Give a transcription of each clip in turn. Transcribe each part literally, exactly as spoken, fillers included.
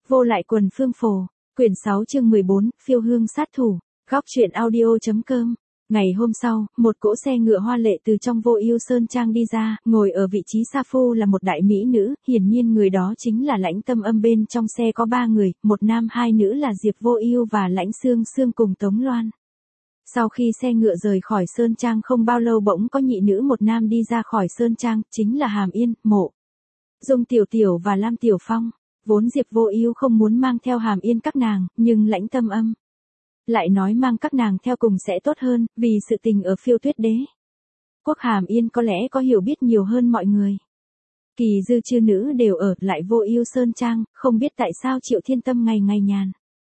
Vô lại quần phương phổ, quyển sáu chương mười bốn, phiêu hương sát thủ, góc truyện audio.com. Ngày hôm sau, một cỗ xe ngựa hoa lệ từ trong Vô Ưu Sơn Trang đi ra, ngồi ở vị trí sa phu là một đại mỹ nữ, hiển nhiên người đó chính là Lãnh Tâm Âm. Bên trong xe có ba người, một nam hai nữ là Diệp Vô Ưu và Lãnh Sương Sương cùng Tống Loan. Sau khi xe ngựa rời khỏi Sơn Trang không bao lâu bỗng có nhị nữ một nam đi ra khỏi Sơn Trang, chính là Hàm Yên, Mộ Dung Tiểu Tiểu và Lam Tiểu Phong. Vốn Diệp Vô Ưu không muốn mang theo Hàm Yên các nàng, nhưng Lãnh Tâm Âm lại nói mang các nàng theo cùng sẽ tốt hơn, vì sự tình ở Phiêu Tuyết Đế quốc Hàm Yên có lẽ có hiểu biết nhiều hơn mọi người. Kỳ dư chư nữ đều ở lại Vô Ưu Sơn Trang, không biết tại sao Triệu Thiên Tâm ngày ngày nhàn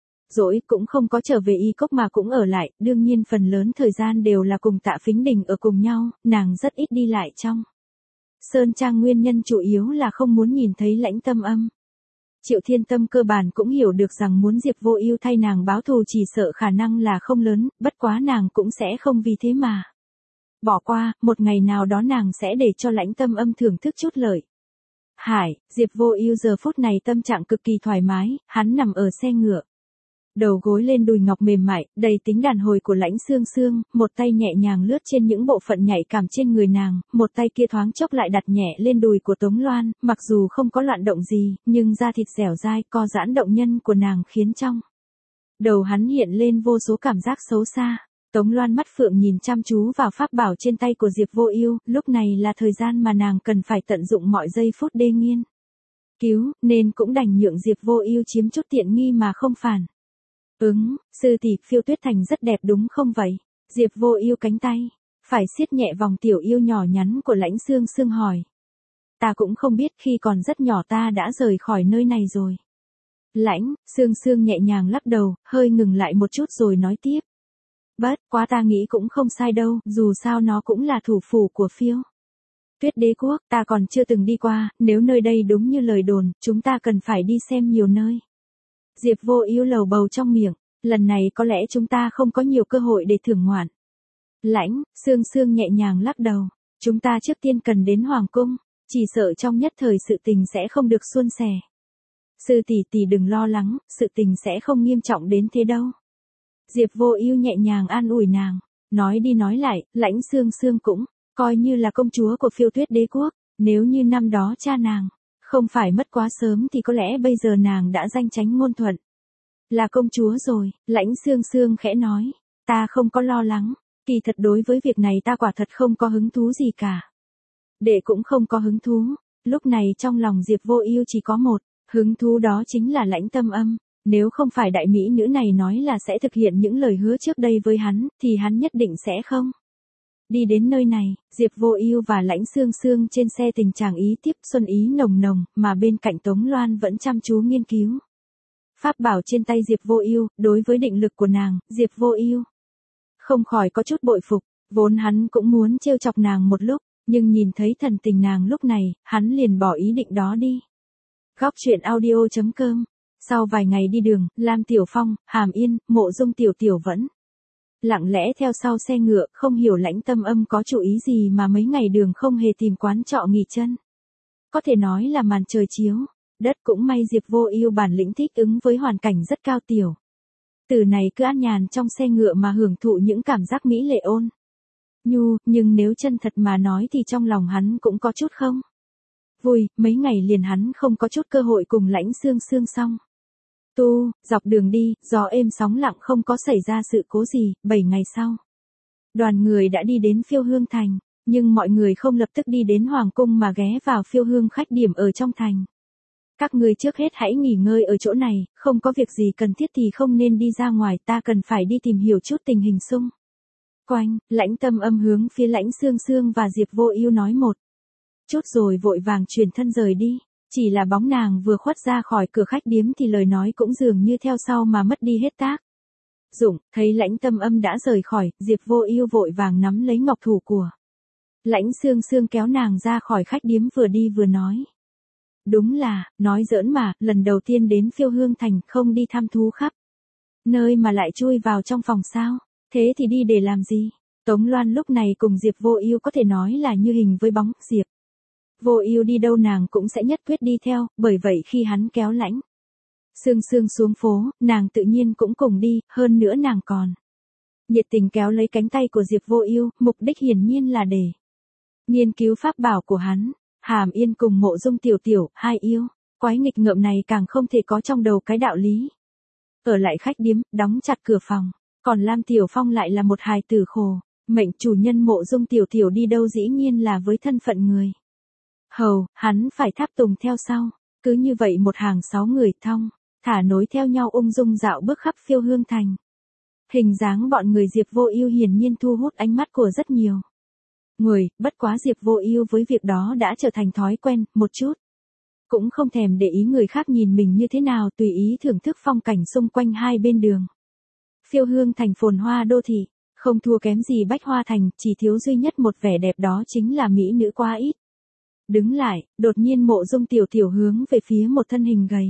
rỗi cũng không có trở về Y Cốc mà cũng ở lại, đương nhiên phần lớn thời gian đều là cùng Tạ Phính Đình ở cùng nhau, nàng rất ít đi lại trong Sơn Trang, nguyên nhân chủ yếu là không muốn nhìn thấy Lãnh Tâm Âm. Triệu Thiên Tâm cơ bản cũng hiểu được rằng muốn Diệp Vô Ưu thay nàng báo thù chỉ sợ khả năng là không lớn, bất quá nàng cũng sẽ không vì thế mà bỏ qua, một ngày nào đó nàng sẽ để cho Lãnh Tâm Âm thưởng thức chút lợi hải. Diệp Vô Ưu giờ phút này tâm trạng cực kỳ thoải mái, hắn nằm ở xe ngựa, đầu gối lên đùi ngọc mềm mại, đầy tính đàn hồi của Lãnh Sương Sương, một tay nhẹ nhàng lướt trên những bộ phận nhạy cảm trên người nàng, một tay kia thoáng chốc lại đặt nhẹ lên đùi của Tống Loan, mặc dù không có loạn động gì, nhưng da thịt dẻo dai, co giãn động nhân của nàng khiến trong đầu hắn hiện lên vô số cảm giác xấu xa. Tống Loan mắt phượng nhìn chăm chú vào pháp bảo trên tay của Diệp Vô Ưu, lúc này là thời gian mà nàng cần phải tận dụng mọi giây phút đê nghiên cứu, nên cũng đành nhượng Diệp Vô Ưu chiếm chút tiện nghi mà không phản ứng. Sư tỷ, Phiêu Tuyết Thành rất đẹp đúng không vậy? Diệp Vô Ưu cánh tay phải siết nhẹ vòng tiểu yêu nhỏ nhắn của Lãnh Sương Sương hỏi. Ta cũng không biết, khi còn rất nhỏ ta đã rời khỏi nơi này rồi. Lãnh Sương Sương nhẹ nhàng lắc đầu, hơi ngừng lại một chút rồi nói tiếp. Bất quá ta nghĩ cũng không sai đâu, dù sao nó cũng là thủ phủ của Phiêu Tuyết Đế quốc, ta còn chưa từng đi qua, nếu nơi đây đúng như lời đồn, chúng ta cần phải đi xem nhiều nơi. Diệp Vô Ưu lầu bầu trong miệng, lần này có lẽ chúng ta không có nhiều cơ hội để thưởng ngoạn. Lãnh Sương Sương nhẹ nhàng lắc đầu, chúng ta trước tiên cần đến hoàng cung, chỉ sợ trong nhất thời sự tình sẽ không được suôn sẻ. Sư tỷ tỷ đừng lo lắng, sự tình sẽ không nghiêm trọng đến thế đâu. Diệp Vô Ưu nhẹ nhàng an ủi nàng, nói đi nói lại, Lãnh Sương Sương cũng coi như là công chúa của Phiêu Tuyết Đế quốc, nếu như năm đó cha nàng không phải mất quá sớm thì có lẽ bây giờ nàng đã danh chánh ngôn thuận là công chúa rồi. Lãnh Sương Sương khẽ nói, ta không có lo lắng, kỳ thật đối với việc này ta quả thật không có hứng thú gì cả. Đệ cũng không có hứng thú. Lúc này trong lòng Diệp Vô Ưu chỉ có một hứng thú, đó chính là Lãnh Tâm Âm. Nếu không phải đại mỹ nữ này nói là sẽ thực hiện những lời hứa trước đây với hắn, thì hắn nhất định sẽ không đi đến nơi này. Diệp Vô Ưu và Lãnh Sương Sương trên xe tình trạng ý tiếp xuân ý nồng nồng, mà bên cạnh Tống Loan vẫn chăm chú nghiên cứu pháp bảo trên tay Diệp Vô Ưu. Đối với định lực của nàng, Diệp Vô Ưu không khỏi có chút bội phục, vốn hắn cũng muốn trêu chọc nàng một lúc, nhưng nhìn thấy thần tình nàng lúc này, hắn liền bỏ ý định đó đi. Góc truyện audio.com. Sau vài ngày đi đường, Lam Tiểu Phong, Hàm Yên, Mộ Dung Tiểu Tiểu vẫn lặng lẽ theo sau xe ngựa, không hiểu Lãnh Tâm Âm có chủ ý gì mà mấy ngày đường không hề tìm quán trọ nghỉ chân. Có thể nói là màn trời chiếu đất, cũng may Diệp Vô Ưu bản lĩnh thích ứng với hoàn cảnh rất cao, tiểu tử này cứ an nhàn trong xe ngựa mà hưởng thụ những cảm giác mỹ lệ ôn nhu, nhưng nếu chân thật mà nói thì trong lòng hắn cũng có chút không vui, mấy ngày liền hắn không có chút cơ hội cùng Lãnh Sương Sương xong tu. Dọc đường đi, gió êm sóng lặng, không có xảy ra sự cố gì. Bảy ngày sau, đoàn người đã đi đến Phiêu Hương Thành, nhưng mọi người không lập tức đi đến hoàng cung mà ghé vào Phiêu Hương khách điểm ở trong thành. Các ngươi trước hết hãy nghỉ ngơi ở chỗ này, không có việc gì cần thiết thì không nên đi ra ngoài, ta cần phải đi tìm hiểu chút tình hình xung quanh. Lãnh Tâm Âm hướng phía Lãnh Sương Sương và Diệp Vô Ưu nói một chút rồi vội vàng chuyển thân rời đi. Chỉ là bóng nàng vừa khuất ra khỏi cửa khách điếm thì lời nói cũng dường như theo sau mà mất đi hết tác dụng. Thấy Lãnh Tâm Âm đã rời khỏi, Diệp Vô Ưu vội vàng nắm lấy ngọc thủ của Lãnh Sương Sương kéo nàng ra khỏi khách điếm, vừa đi vừa nói. Đúng là, nói giỡn mà, lần đầu tiên đến Phiêu Hương Thành không đi thăm thú khắp nơi mà lại chui vào trong phòng sao? Thế thì đi để làm gì? Tống Loan lúc này cùng Diệp Vô Ưu có thể nói là như hình với bóng. Diệp Vô Ưu đi đâu nàng cũng sẽ nhất quyết đi theo, bởi vậy khi hắn kéo Lãnh Sương Sương xuống phố, nàng tự nhiên cũng cùng đi, hơn nữa nàng còn nhiệt tình kéo lấy cánh tay của Diệp Vô Ưu, mục đích hiển nhiên là để nghiên cứu pháp bảo của hắn. Hàm Yên cùng Mộ Dung Tiểu Tiểu, hai yêu quái nghịch ngợm này càng không thể có trong đầu cái đạo lý. Ở lại khách điếm, đóng chặt cửa phòng, còn Lam Tiểu Phong lại là một hài tử khổ, mệnh chủ nhân Mộ Dung Tiểu Tiểu đi đâu dĩ nhiên là với thân phận người hầu, hắn phải tháp tùng theo sau. Cứ như vậy một hàng sáu người thong thả nối theo nhau ung dung dạo bước khắp Phiêu Hương thành. Hình dáng bọn người Diệp Vô Ưu hiển nhiên thu hút ánh mắt của rất nhiều người, bất quá Diệp Vô Ưu với việc đó đã trở thành thói quen, một chút cũng không thèm để ý người khác nhìn mình như thế nào, tùy ý thưởng thức phong cảnh xung quanh hai bên đường. Phiêu Hương thành phồn hoa đô thị, không thua kém gì Bách Hoa thành, chỉ thiếu duy nhất một vẻ đẹp đó chính là mỹ nữ quá ít. Đứng lại, đột nhiên Mộ Dung Tiểu Tiểu hướng về phía một thân hình gầy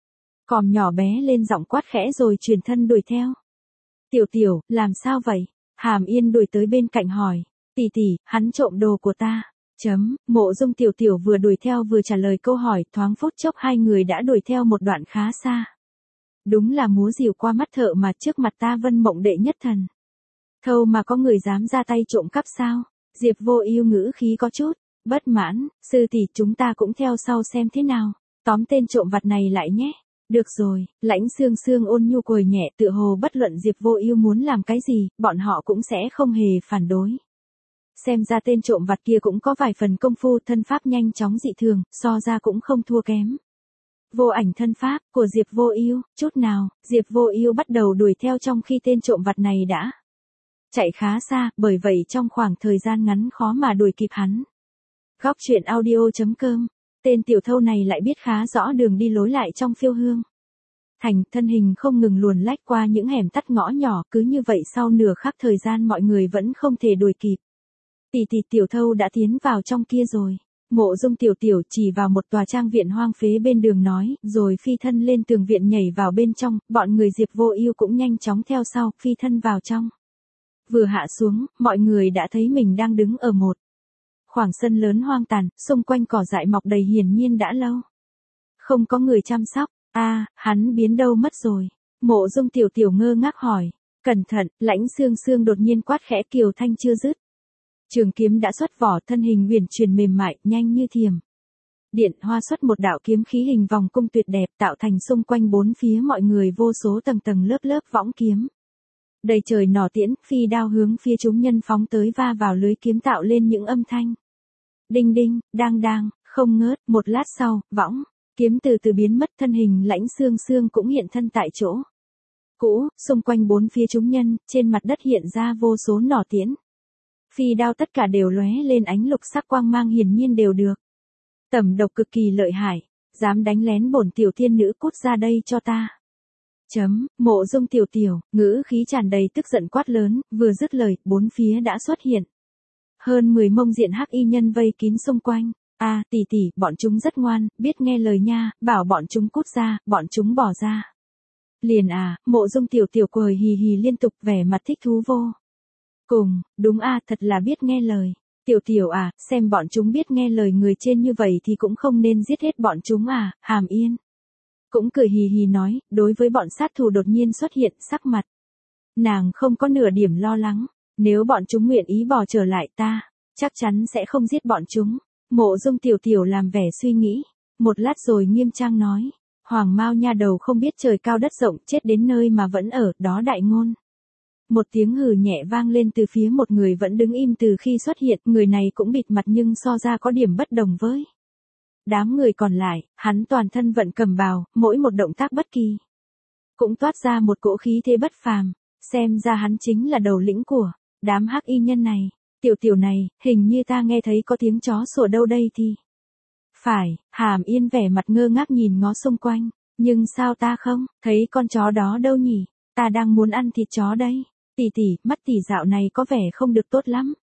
còm nhỏ bé lên giọng quát khẽ rồi chuyển thân đuổi theo. Tiểu Tiểu, làm sao vậy? Hàm Yên đuổi tới bên cạnh hỏi. Tỷ tỷ, hắn trộm đồ của ta. Chấm, Mộ Dung Tiểu Tiểu vừa đuổi theo vừa trả lời câu hỏi, thoáng phút chốc hai người đã đuổi theo một đoạn khá xa. Đúng là múa rìu qua mắt thợ mà, trước mặt ta Vân Mộng đệ nhất thần thâu mà có người dám ra tay trộm cắp sao? Diệp Vô Ưu ngữ khí có chút bất mãn. Sư tỷ, chúng ta cũng theo sau xem thế nào, tóm tên trộm vặt này lại nhé. Được rồi, Lãnh Sương Sương ôn nhu cười nhẹ, tựa hồ bất luận Diệp Vô Ưu muốn làm cái gì, bọn họ cũng sẽ không hề phản đối. Xem ra tên trộm vặt kia cũng có vài phần công phu, thân pháp nhanh chóng dị thường, so ra cũng không thua kém vô ảnh thân pháp của Diệp Vô Ưu chút nào. Diệp Vô Ưu bắt đầu đuổi theo trong khi tên trộm vặt này đã chạy khá xa, bởi vậy trong khoảng thời gian ngắn khó mà đuổi kịp hắn. Góc truyện audio chấm com. Tên tiểu thâu này lại biết khá rõ đường đi lối lại trong Phiêu Hương thành, thân hình không ngừng luồn lách qua những hẻm tắt ngõ nhỏ, cứ như vậy sau nửa khắc thời gian mọi người vẫn không thể đuổi kịp. Tỷ tỷ, tiểu thâu đã tiến vào trong kia rồi. Mộ Dung Tiểu Tiểu chỉ vào một tòa trang viện hoang phế bên đường nói, rồi phi thân lên tường viện nhảy vào bên trong, bọn người Diệp Vô Ưu cũng nhanh chóng theo sau, phi thân vào trong. Vừa hạ xuống, mọi người đã thấy mình đang đứng ở một khoảng sân lớn hoang tàn, xung quanh cỏ dại mọc đầy, hiển nhiên đã lâu không có người chăm sóc. A, à, hắn biến đâu mất rồi? Mộ Dung Tiểu Tiểu ngơ ngác hỏi. Cẩn thận, Lãnh Sương Sương đột nhiên quát khẽ, kiều thanh chưa dứt, trường kiếm đã xuất vỏ, thân hình huyền chuyển mềm mại, nhanh như thiểm điện hoa xuất một đạo kiếm khí hình vòng cung tuyệt đẹp, tạo thành xung quanh bốn phía mọi người vô số tầng tầng lớp lớp võng kiếm. Đầy trời nỏ tiễn, phi đao hướng phía chúng nhân phóng tới, va vào lưới kiếm tạo lên những âm thanh đinh đinh, đang đang, không ngớt. Một lát sau, võng kiếm từ từ biến mất, thân hình Lãnh Sương Sương cũng hiện thân tại chỗ cũ, xung quanh bốn phía chúng nhân, trên mặt đất hiện ra vô số nỏ tiễn. Phi đao tất cả đều lóe lên ánh lục sắc quang mang, hiển nhiên đều được tẩm độc cực kỳ lợi hại. Dám đánh lén bổn tiểu thiên nữ, cút ra đây cho ta. Chấm, Mộ Dung Tiểu Tiểu, ngữ khí tràn đầy tức giận quát lớn, vừa dứt lời, bốn phía đã xuất hiện hơn mười mông diện hắc y nhân vây kín xung quanh. A, à, tỷ tỷ, bọn chúng rất ngoan, biết nghe lời nha, bảo bọn chúng cút ra, bọn chúng bỏ ra. Liền à, Mộ Dung Tiểu Tiểu cười hì hì liên tục, vẻ mặt thích thú vô cùng. Đúng a, à, thật là biết nghe lời. Tiểu Tiểu à, xem bọn chúng biết nghe lời người trên như vậy thì cũng không nên giết hết bọn chúng à. Hàm Yên cũng cười hì hì nói, đối với bọn sát thủ đột nhiên xuất hiện, sắc mặt nàng không có nửa điểm lo lắng. Nếu bọn chúng nguyện ý bỏ trở lại, ta chắc chắn sẽ không giết bọn chúng. Mộ Dung Tiểu Tiểu làm vẻ suy nghĩ một lát rồi nghiêm trang nói, Hoàng Mao nha đầu không biết trời cao đất rộng, chết đến nơi mà vẫn ở đó đại ngôn. Một tiếng hừ nhẹ vang lên từ phía một người vẫn đứng im từ khi xuất hiện, người này cũng bịt mặt nhưng so ra có điểm bất đồng với đám người còn lại. Hắn toàn thân vận cầm bào, mỗi một động tác bất kỳ cũng toát ra một cỗ khí thế bất phàm, xem ra hắn chính là đầu lĩnh của đám hắc y nhân này. Tiểu Tiểu này, hình như ta nghe thấy có tiếng chó sủa đâu đây thì phải. Hàm Yên vẻ mặt ngơ ngác nhìn ngó xung quanh, nhưng sao ta không thấy con chó đó đâu nhỉ? Ta đang muốn ăn thịt chó đây. Tỷ tỷ, mắt tỷ dạo này có vẻ không được tốt lắm.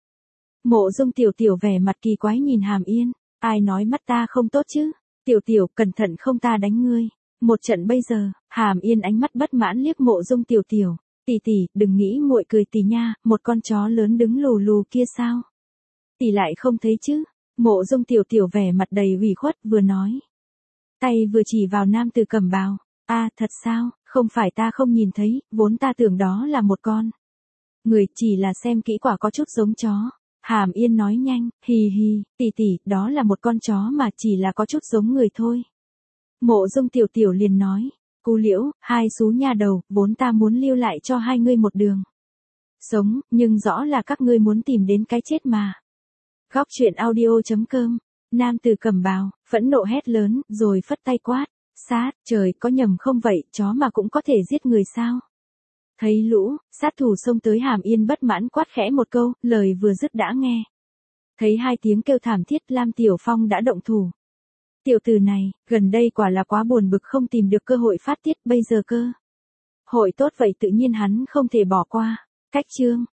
Mộ Dung Tiểu Tiểu vẻ mặt kỳ quái nhìn Hàm Yên. Ai nói mắt ta không tốt chứ? Tiểu Tiểu, cẩn thận không ta đánh ngươi một trận bây giờ. Hàm Yên ánh mắt bất mãn liếc Mộ Dung Tiểu Tiểu. Tỷ tỷ, đừng nghĩ muội cười tỷ nha, một con chó lớn đứng lù lù kia sao? Tỷ lại không thấy chứ? Mộ Dung Tiểu Tiểu vẻ mặt đầy ủy khuất, vừa nói tay vừa chỉ vào nam tử cầm bào. À, thật sao, không phải ta không nhìn thấy, vốn ta tưởng đó là một con người, chỉ là xem kỹ quả có chút giống chó. Hàm Yên nói nhanh, hì hì, tỷ tỷ, đó là một con chó mà chỉ là có chút giống người thôi. Mộ Dung Tiểu Tiểu liền nói, Cu Liễu, hai xú nha đầu, vốn ta muốn lưu lại cho hai ngươi một đường sống, nhưng rõ là các ngươi muốn tìm đến cái chết mà. Góc truyện audio.com, nam tử cầm bào, phẫn nộ hét lớn, rồi phất tay quát, sát, trời, có nhầm không vậy, chó mà cũng có thể giết người sao? Thấy lũ sát thủ xông tới, Hàm Yên bất mãn quát khẽ một câu, lời vừa dứt đã nghe thấy hai tiếng kêu thảm thiết, Lam Tiểu Phong đã động thủ. Tiểu tử này, gần đây quả là quá buồn bực không tìm được cơ hội phát tiết, bây giờ cơ hội tốt vậy tự nhiên hắn không thể bỏ qua. Cách chương